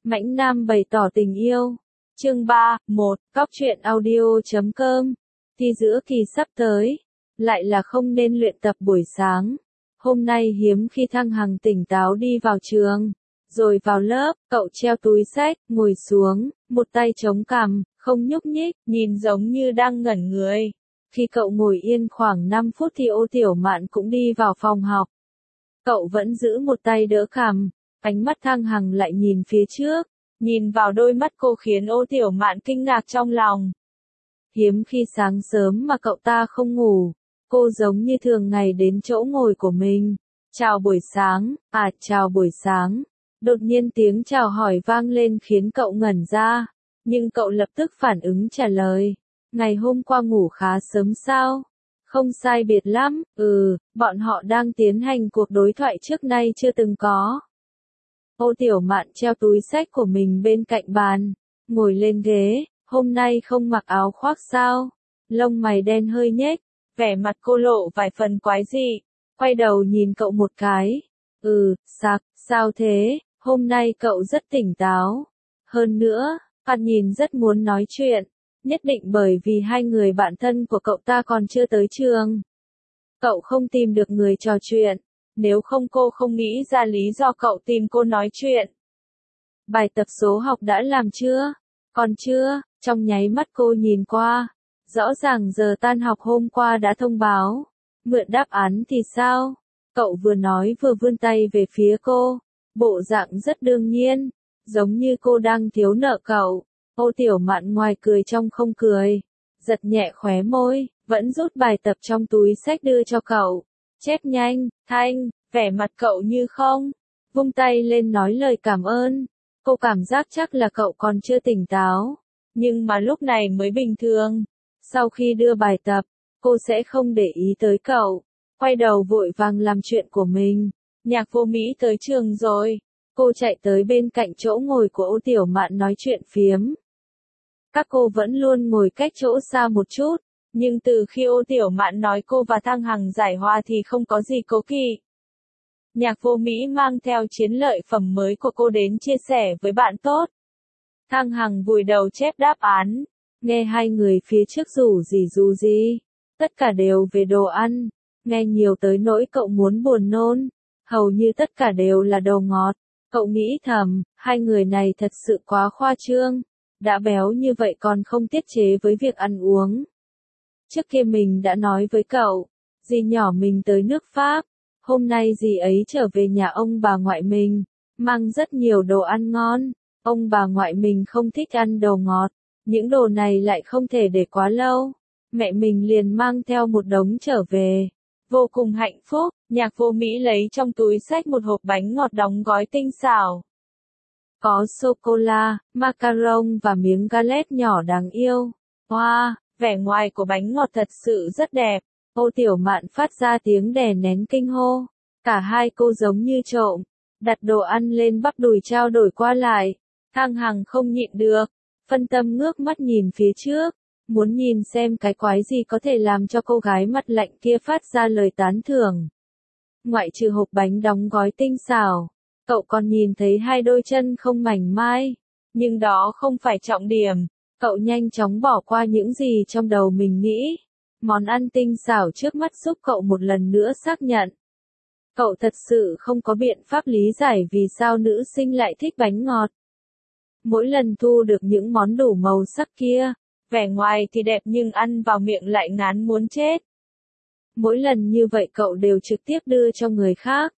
Mãnh Nam bày tỏ tình yêu. Chương 3, 1, Cóc truyện audio.com. Thi giữa kỳ sắp tới, lại là không nên luyện tập buổi sáng. Hôm nay hiếm khi Thăng Hằng tỉnh táo đi vào trường, rồi vào lớp, cậu treo túi xách, ngồi xuống, một tay chống cằm, không nhúc nhích, nhìn giống như đang ngẩn người. Khi cậu ngồi yên khoảng 5 phút thì Ô Tiểu Mạn cũng đi vào phòng học. Cậu vẫn giữ một tay đỡ cằm, ánh mắt Thăng Hằng lại nhìn phía trước, nhìn vào đôi mắt cô khiến Ô Tiểu Mạn kinh ngạc trong lòng. Hiếm khi sáng sớm mà cậu ta không ngủ, cô giống như thường ngày đến chỗ ngồi của mình. Chào buổi sáng, chào buổi sáng. Đột nhiên tiếng chào hỏi vang lên khiến cậu ngẩn ra, nhưng cậu lập tức phản ứng trả lời. Ngày hôm qua ngủ khá sớm sao? Không sai biệt lắm, bọn họ đang tiến hành cuộc đối thoại trước nay chưa từng có. Ô Tiểu Mạn treo túi xách của mình bên cạnh bàn, ngồi lên ghế, hôm nay không mặc áo khoác sao? Lông mày đen hơi nhếch, vẻ mặt cô lộ vài phần quái dị, quay đầu nhìn cậu một cái. Sao thế, hôm nay cậu rất tỉnh táo. Hơn nữa, Phạt nhìn rất muốn nói chuyện, nhất định bởi vì hai người bạn thân của cậu ta còn chưa tới trường. Cậu không tìm được người trò chuyện, nếu không cô không nghĩ ra lý do cậu tìm cô nói chuyện. Bài tập số học đã làm chưa? Còn chưa, trong nháy mắt cô nhìn qua. Rõ ràng giờ tan học hôm qua đã thông báo. Mượn đáp án thì sao? Cậu vừa nói vừa vươn tay về phía cô. Bộ dạng rất đương nhiên, giống như cô đang thiếu nợ cậu. Ô Tiểu Mạn ngoài cười trong không cười, giật nhẹ khóe môi, vẫn rút bài tập trong túi xách đưa cho cậu. Chép nhanh, Thanh, vẻ mặt cậu như không. Vung tay lên nói lời cảm ơn. Cô cảm giác chắc là cậu còn chưa tỉnh táo, nhưng mà lúc này mới bình thường. Sau khi đưa bài tập, cô sẽ không để ý tới cậu, quay đầu vội vàng làm chuyện của mình. Nhạc Vô Mỹ tới trường rồi. Cô chạy tới bên cạnh chỗ ngồi của Ô Tiểu Mạn nói chuyện phiếm. Các cô vẫn luôn ngồi cách chỗ xa một chút, nhưng từ khi Ô Tiểu Mạn nói cô và Thăng Hằng giải hòa thì không có gì cố kỵ. Nhạc Vô Mỹ mang theo chiến lợi phẩm mới của cô đến chia sẻ với bạn tốt. Thăng Hằng vùi đầu chép đáp án, nghe hai người phía trước dù gì, tất cả đều về đồ ăn, nghe nhiều tới nỗi cậu muốn buồn nôn, hầu như tất cả đều là đồ ngọt. Cậu nghĩ thầm, hai người này thật sự quá khoa trương, đã béo như vậy còn không tiết chế với việc ăn uống. Trước kia mình đã nói với cậu, dì nhỏ mình tới nước Pháp, hôm nay dì ấy trở về nhà ông bà ngoại mình, mang rất nhiều đồ ăn ngon. Ông bà ngoại mình không thích ăn đồ ngọt, những đồ này lại không thể để quá lâu. Mẹ mình liền mang theo một đống trở về. Vô cùng hạnh phúc, Nhạc Vô Mỹ lấy trong túi xách một hộp bánh ngọt đóng gói tinh xảo. Có sô-cô-la, macaron và miếng galette nhỏ đáng yêu. Wow, vẻ ngoài của bánh ngọt thật sự rất đẹp. Ô Tiểu Mạn phát ra tiếng đè nén kinh hô. Cả hai cô giống như trộm, đặt đồ ăn lên bắp đùi trao đổi qua lại. Thăng Hằng không nhịn được, phân tâm ngước mắt nhìn phía trước, muốn nhìn xem cái quái gì có thể làm cho cô gái mặt lạnh kia phát ra lời tán thưởng. Ngoại trừ hộp bánh đóng gói tinh xảo, cậu còn nhìn thấy hai đôi chân không mảnh mai, nhưng đó không phải trọng điểm. Cậu nhanh chóng bỏ qua những gì trong đầu mình nghĩ. Món ăn tinh xảo trước mắt giúp cậu một lần nữa xác nhận. Cậu thật sự không có biện pháp lý giải vì sao nữ sinh lại thích bánh ngọt. Mỗi lần thu được những món đủ màu sắc kia, vẻ ngoài thì đẹp nhưng ăn vào miệng lại ngán muốn chết. Mỗi lần như vậy cậu đều trực tiếp đưa cho người khác.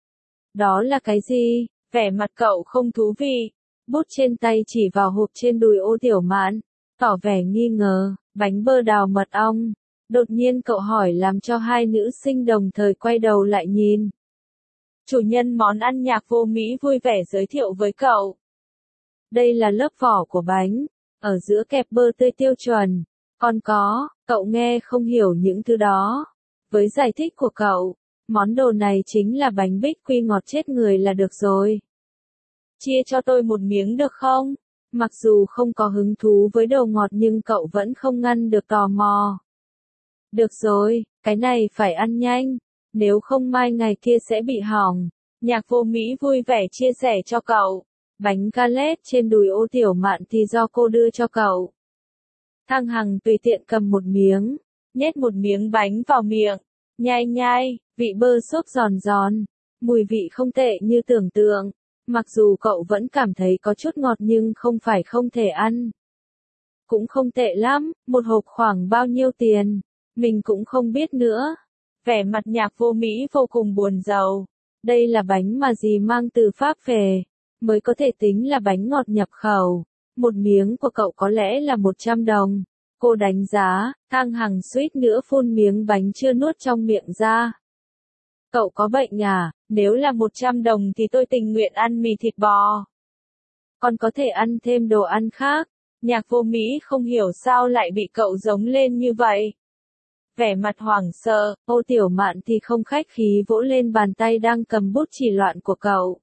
Đó là cái gì? Vẻ mặt cậu không thú vị. Bút trên tay chỉ vào hộp trên đùi Ô Tiểu Mạn, tỏ vẻ nghi ngờ, bánh bơ đào mật ong. Đột nhiên cậu hỏi làm cho hai nữ sinh đồng thời quay đầu lại nhìn. Chủ nhân món ăn Nhạc Vô Mỹ vui vẻ giới thiệu với cậu. Đây là lớp vỏ của bánh, ở giữa kẹp bơ tươi tiêu chuẩn. Còn có, cậu nghe không hiểu những thứ đó. Với giải thích của cậu, món đồ này chính là bánh bích quy ngọt chết người là được rồi. Chia cho tôi một miếng được không? Mặc dù không có hứng thú với đồ ngọt nhưng cậu vẫn không ngăn được tò mò. Được rồi, cái này phải ăn nhanh, nếu không mai ngày kia sẽ bị hỏng. Nhạc Vô Mỹ vui vẻ chia sẻ cho cậu. Bánh galette trên đùi Ô Tiểu Mạn thì do cô đưa cho cậu. Thang Hằng tùy tiện cầm một miếng, nhét một miếng bánh vào miệng, nhai nhai, vị bơ xốp giòn giòn, mùi vị không tệ như tưởng tượng. Mặc dù cậu vẫn cảm thấy có chút ngọt nhưng không phải không thể ăn. Cũng không tệ lắm, một hộp khoảng bao nhiêu tiền, mình cũng không biết nữa. Vẻ mặt Nhạc Vô Mỹ vô cùng buồn rầu. Đây là bánh mà dì mang từ Pháp về, mới có thể tính là bánh ngọt nhập khẩu. Một miếng của cậu có lẽ là 100 đồng. Cô đánh giá, Thang Hằng suýt nữa phun miếng bánh chưa nuốt trong miệng ra. Cậu có bệnh à, nếu là 100 đồng thì tôi tình nguyện ăn mì thịt bò. Còn có thể ăn thêm đồ ăn khác. Nhạc Vô Mỹ không hiểu sao lại bị cậu giống lên như vậy. Vẻ mặt hoảng sợ, Ô Tiểu Mạn thì không khách khí vỗ lên bàn tay đang cầm bút chỉ loạn của cậu.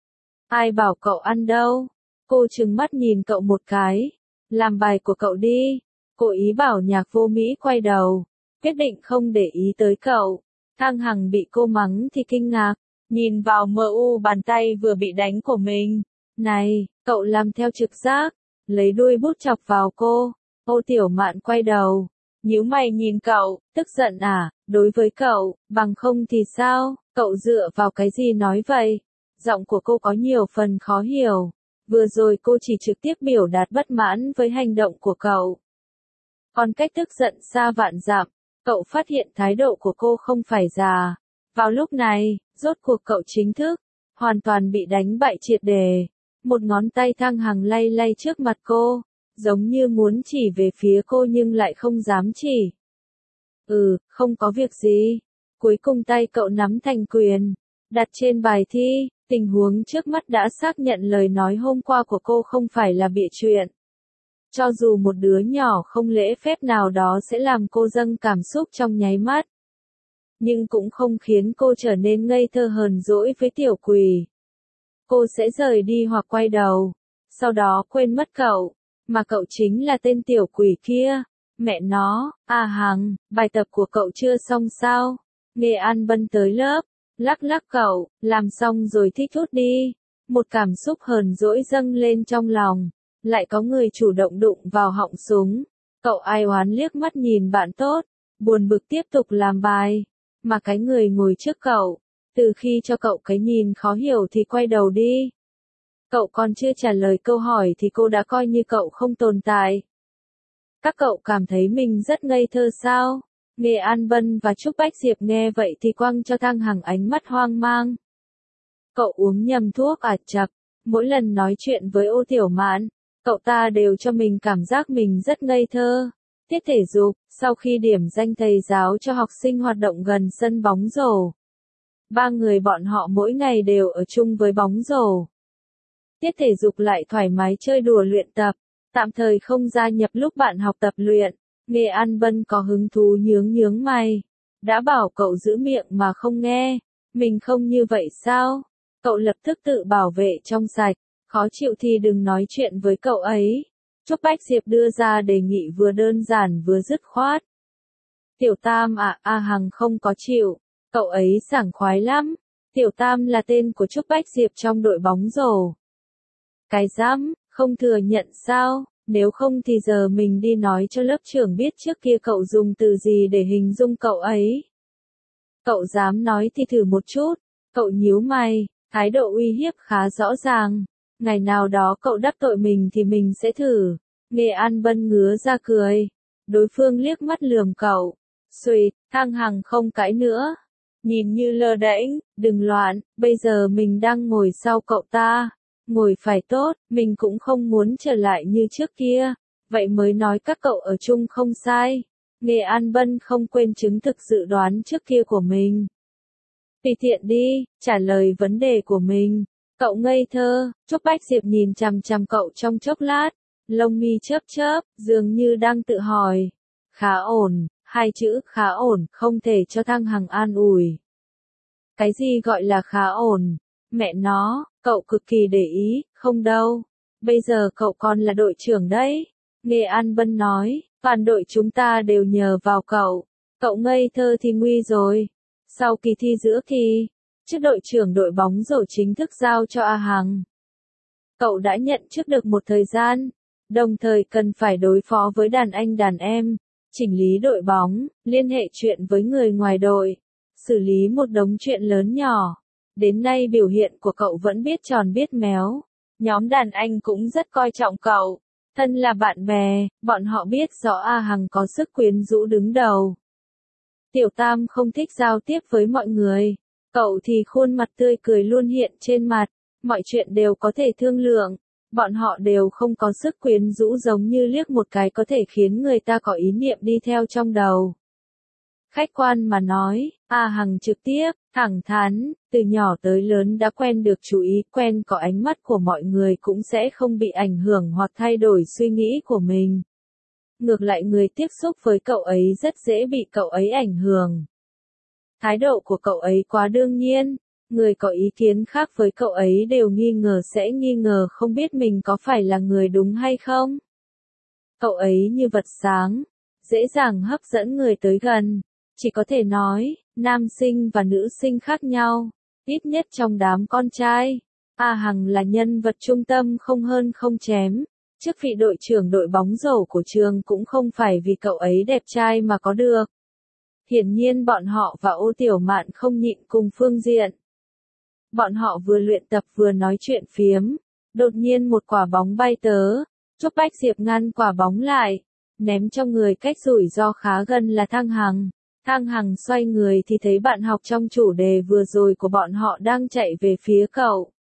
Ai bảo cậu ăn đâu? Cô trừng mắt nhìn cậu một cái. Làm bài của cậu đi. Cô ý bảo Nhạc Vô Mỹ quay đầu. Quyết định không để ý tới cậu. Thang Hằng bị cô mắng thì kinh ngạc. Nhìn vào mờ u bàn tay vừa bị đánh của mình. Này, cậu làm theo trực giác. Lấy đuôi bút chọc vào cô. Ô Tiểu Mạn quay đầu. Nhíu mày nhìn cậu, tức giận à, đối với cậu, bằng không thì sao, cậu dựa vào cái gì nói vậy? Giọng của cô có nhiều phần khó hiểu. Vừa rồi cô chỉ trực tiếp biểu đạt bất mãn với hành động của cậu. Còn cách tức giận xa vạn dặm, cậu phát hiện thái độ của cô không phải già. Vào lúc này, rốt cuộc cậu chính thức, hoàn toàn bị đánh bại triệt đề. Một ngón tay Thang Hằng lay lay trước mặt cô, giống như muốn chỉ về phía cô nhưng lại không dám chỉ. Không có việc gì. Cuối cùng tay cậu nắm thành quyền, đặt trên bài thi, tình huống trước mắt đã xác nhận lời nói hôm qua của cô không phải là bịa chuyện. Cho dù một đứa nhỏ không lễ phép nào đó sẽ làm cô dâng cảm xúc trong nháy mắt, nhưng cũng không khiến cô trở nên ngây thơ hờn dỗi với tiểu quỷ. Cô sẽ rời đi hoặc quay đầu, sau đó quên mất cậu, mà cậu chính là tên tiểu quỷ kia. Mẹ nó, Hằng, bài tập của cậu chưa xong sao? Nghe An Bân tới lớp, lắc lắc cậu, làm xong rồi thích thút đi. Một cảm xúc hờn dỗi dâng lên trong lòng, lại có người chủ động đụng vào họng súng. Cậu ai oán liếc mắt nhìn bạn tốt, buồn bực tiếp tục làm bài, mà cái người ngồi trước cậu, từ khi cho cậu cái nhìn khó hiểu thì quay đầu đi. Cậu còn chưa trả lời câu hỏi thì cô đã coi như cậu không tồn tại. Các cậu cảm thấy mình rất ngây thơ sao? Nghe An Bân và Trúc Bách Diệp nghe vậy thì quăng cho Thang Hằng ánh mắt hoang mang. Cậu uống nhầm thuốc à chậc, mỗi lần nói chuyện với Ô Tiểu Mạn, cậu ta đều cho mình cảm giác mình rất ngây thơ. Tiết thể dục, sau khi điểm danh thầy giáo cho học sinh hoạt động gần sân bóng rổ. Ba người bọn họ mỗi ngày đều ở chung với bóng rổ. Tiết thể dục lại thoải mái chơi đùa luyện tập, tạm thời không gia nhập lúc bạn học tập luyện. Nghe An Bân có hứng thú nhướng nhướng mày. Đã bảo cậu giữ miệng mà không nghe. Mình không như vậy sao? Cậu lập tức tự bảo vệ trong sạch. Khó chịu thì đừng nói chuyện với cậu ấy. Trúc Bách Diệp đưa ra đề nghị vừa đơn giản vừa dứt khoát. Tiểu Tam Hằng không có chịu. Cậu ấy sảng khoái lắm. Tiểu Tam là tên của Trúc Bách Diệp trong đội bóng rổ. Cái dám, không thừa nhận sao? Nếu không thì giờ mình đi nói cho lớp trưởng biết trước kia cậu dùng từ gì để hình dung cậu ấy. Cậu dám nói thì thử một chút. Cậu nhíu mày, thái độ uy hiếp khá rõ ràng. Ngày nào đó cậu đắc tội mình thì mình sẽ thử. Nghe An Bân ngứa ra cười. Đối phương liếc mắt lườm cậu. Xuỵt, Thang Hằng không cãi nữa. Nhìn như lơ đễnh, đừng loạn, bây giờ mình đang ngồi sau cậu ta. Ngồi phải tốt, mình cũng không muốn trở lại như trước kia. Vậy mới nói các cậu ở chung không sai. Nghe An Bân không quên chứng thực dự đoán trước kia của mình. Tùy tiện đi, trả lời vấn đề của mình. Cậu ngây thơ, Trúc Bách Diệp nhìn chằm chằm cậu trong chốc lát. Lông mi chớp chớp, dường như đang tự hỏi. Khá ổn, hai chữ khá ổn, không thể cho Thang Hằng an ủi. Cái gì gọi là khá ổn? Mẹ nó, cậu cực kỳ để ý, không đâu. Bây giờ cậu còn là đội trưởng đấy. Nghe An Bân nói, toàn đội chúng ta đều nhờ vào cậu. Cậu ngây thơ thì nguy rồi. Sau kỳ thi giữa kỳ, chức đội trưởng đội bóng rổ chính thức giao cho Hằng. Cậu đã nhận trước được một thời gian, đồng thời cần phải đối phó với đàn anh đàn em, chỉnh lý đội bóng, liên hệ chuyện với người ngoài đội, xử lý một đống chuyện lớn nhỏ. Đến nay biểu hiện của cậu vẫn biết tròn biết méo. Nhóm đàn anh cũng rất coi trọng cậu. Thân là bạn bè, bọn họ biết rõ A Hằng có sức quyến rũ đứng đầu. Tiểu Tam không thích giao tiếp với mọi người. Cậu thì khuôn mặt tươi cười luôn hiện trên mặt. Mọi chuyện đều có thể thương lượng. Bọn họ đều không có sức quyến rũ giống như liếc một cái có thể khiến người ta có ý niệm đi theo trong đầu. Khách quan mà nói, A Hằng trực tiếp, thẳng thắn, từ nhỏ tới lớn đã quen được chú ý, quen có ánh mắt của mọi người cũng sẽ không bị ảnh hưởng hoặc thay đổi suy nghĩ của mình. Ngược lại người tiếp xúc với cậu ấy rất dễ bị cậu ấy ảnh hưởng. Thái độ của cậu ấy quá đương nhiên, người có ý kiến khác với cậu ấy đều nghi ngờ sẽ nghi ngờ không biết mình có phải là người đúng hay không. Cậu ấy như vật sáng, dễ dàng hấp dẫn người tới gần. Chỉ có thể nói, nam sinh và nữ sinh khác nhau, ít nhất trong đám con trai. A Hằng là nhân vật trung tâm không hơn không chém. Chức vị đội trưởng đội bóng rổ của trường cũng không phải vì cậu ấy đẹp trai mà có được. Hiển nhiên bọn họ và Ô Tiểu Mạn không nhịn cùng phương diện. Bọn họ vừa luyện tập vừa nói chuyện phiếm. Đột nhiên một quả bóng bay tớ. Trúc Bách Diệp ngăn quả bóng lại. Ném cho người cách rủi ro khá gần là Thăng Hằng. Thăng Hằng xoay người thì thấy bạn học trong chủ đề vừa rồi của bọn họ đang chạy về phía cậu.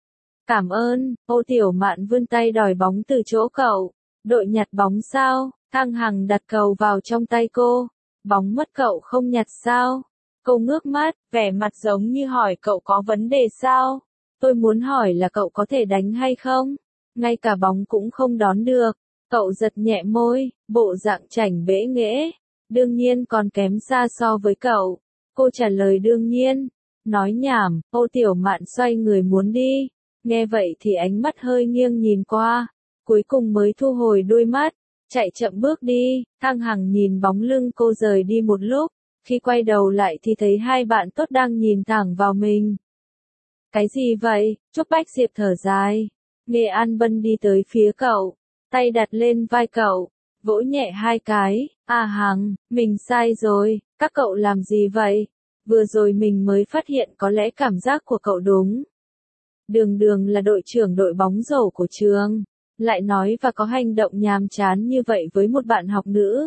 Cảm ơn, Ô Tiểu Mạn vươn tay đòi bóng từ chỗ cậu. Đội nhặt bóng sao? Thăng Hằng đặt cầu vào trong tay cô. Bóng mất cậu không nhặt sao? Cô ngước mắt, vẻ mặt giống như hỏi cậu có vấn đề sao? Tôi muốn hỏi là cậu có thể đánh hay không? Ngay cả bóng cũng không đón được. Cậu giật nhẹ môi, bộ dạng chảnh bẽ nghễ. Đương nhiên còn kém xa so với cậu. Cô trả lời đương nhiên. Nói nhảm, Ô Tiểu Mạn xoay người muốn đi. Nghe vậy thì ánh mắt hơi nghiêng nhìn qua. Cuối cùng mới thu hồi đôi mắt. Chạy chậm bước đi. Thăng Hằng nhìn bóng lưng cô rời đi một lúc. Khi quay đầu lại thì thấy hai bạn tốt đang nhìn thẳng vào mình. Cái gì vậy? Trúc Bách Diệp thở dài. Nghệ An Bân đi tới phía cậu. Tay đặt lên vai cậu. Vỗ nhẹ hai cái. A Hằng, mình sai rồi. Các cậu làm gì vậy? Vừa rồi mình mới phát hiện có lẽ cảm giác của cậu đúng. Đường Đường là đội trưởng đội bóng rổ của trường. Lại nói và có hành động nhàm chán như vậy với một bạn học nữ.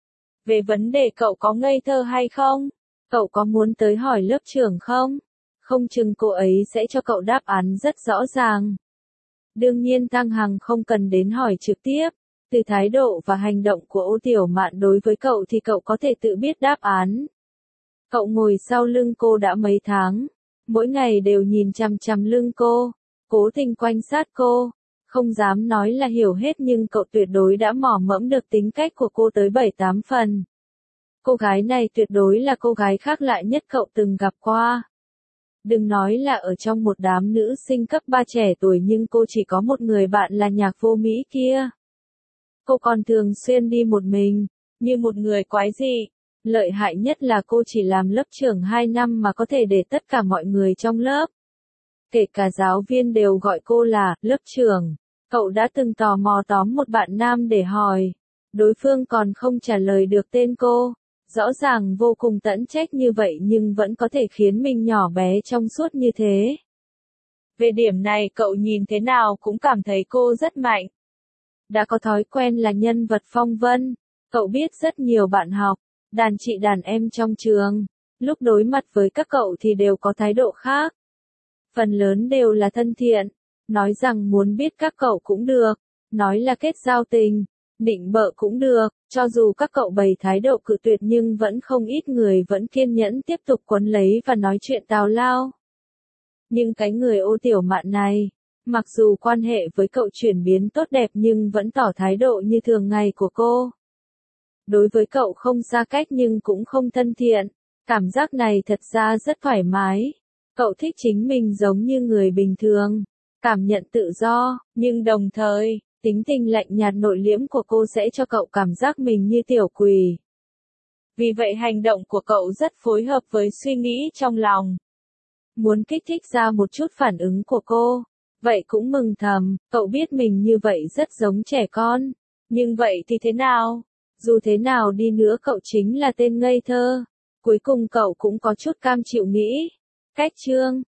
Về vấn đề cậu có ngây thơ hay không? Cậu có muốn tới hỏi lớp trưởng không? Không chừng cô ấy sẽ cho cậu đáp án rất rõ ràng. Đương nhiên Thăng Hằng không cần đến hỏi trực tiếp. Từ thái độ và hành động của Ô Tiểu Mạn đối với cậu thì cậu có thể tự biết đáp án. Cậu ngồi sau lưng cô đã mấy tháng. Mỗi ngày đều nhìn chằm chằm lưng cô. Cố tình quan sát cô. Không dám nói là hiểu hết nhưng cậu tuyệt đối đã mò mẫm được tính cách của cô tới 7-8 phần. Cô gái này tuyệt đối là cô gái khác lạ nhất cậu từng gặp qua. Đừng nói là ở trong một đám nữ sinh cấp 3 trẻ tuổi nhưng cô chỉ có một người bạn là Nhạc Vô Mỹ kia. Cô còn thường xuyên đi một mình, như một người quái dị. Lợi hại nhất là cô chỉ làm lớp trưởng 2 năm mà có thể để tất cả mọi người trong lớp. Kể cả giáo viên đều gọi cô là lớp trưởng. Cậu đã từng tò mò tóm một bạn nam để hỏi. Đối phương còn không trả lời được tên cô. Rõ ràng vô cùng tẫn trách như vậy nhưng vẫn có thể khiến mình nhỏ bé trong suốt như thế. Về điểm này cậu nhìn thế nào cũng cảm thấy cô rất mạnh. Đã có thói quen là nhân vật phong vân. Cậu biết rất nhiều bạn học, đàn chị đàn em trong trường. Lúc đối mặt với các cậu thì đều có thái độ khác. Phần lớn đều là thân thiện. Nói rằng muốn biết các cậu cũng được. Nói là kết giao tình. Định bợ cũng được. Cho dù các cậu bày thái độ cự tuyệt nhưng vẫn không ít người vẫn kiên nhẫn tiếp tục quấn lấy và nói chuyện tào lao. Nhưng cái người Ô Tiểu Mạn này, mặc dù quan hệ với cậu chuyển biến tốt đẹp nhưng vẫn tỏ thái độ như thường ngày của cô. Đối với cậu không xa cách nhưng cũng không thân thiện. Cảm giác này thật ra rất thoải mái. Cậu thích chính mình giống như người bình thường. Cảm nhận tự do, nhưng đồng thời, tính tình lạnh nhạt nội liễm của cô sẽ cho cậu cảm giác mình như tiểu quỷ. Vì vậy hành động của cậu rất phối hợp với suy nghĩ trong lòng. Muốn kích thích ra một chút phản ứng của cô. Vậy cũng mừng thầm, cậu biết mình như vậy rất giống trẻ con. Nhưng vậy thì thế nào? Dù thế nào đi nữa cậu chính là tên ngây thơ. Cuối cùng cậu cũng có chút cam chịu nghĩ. Cách chương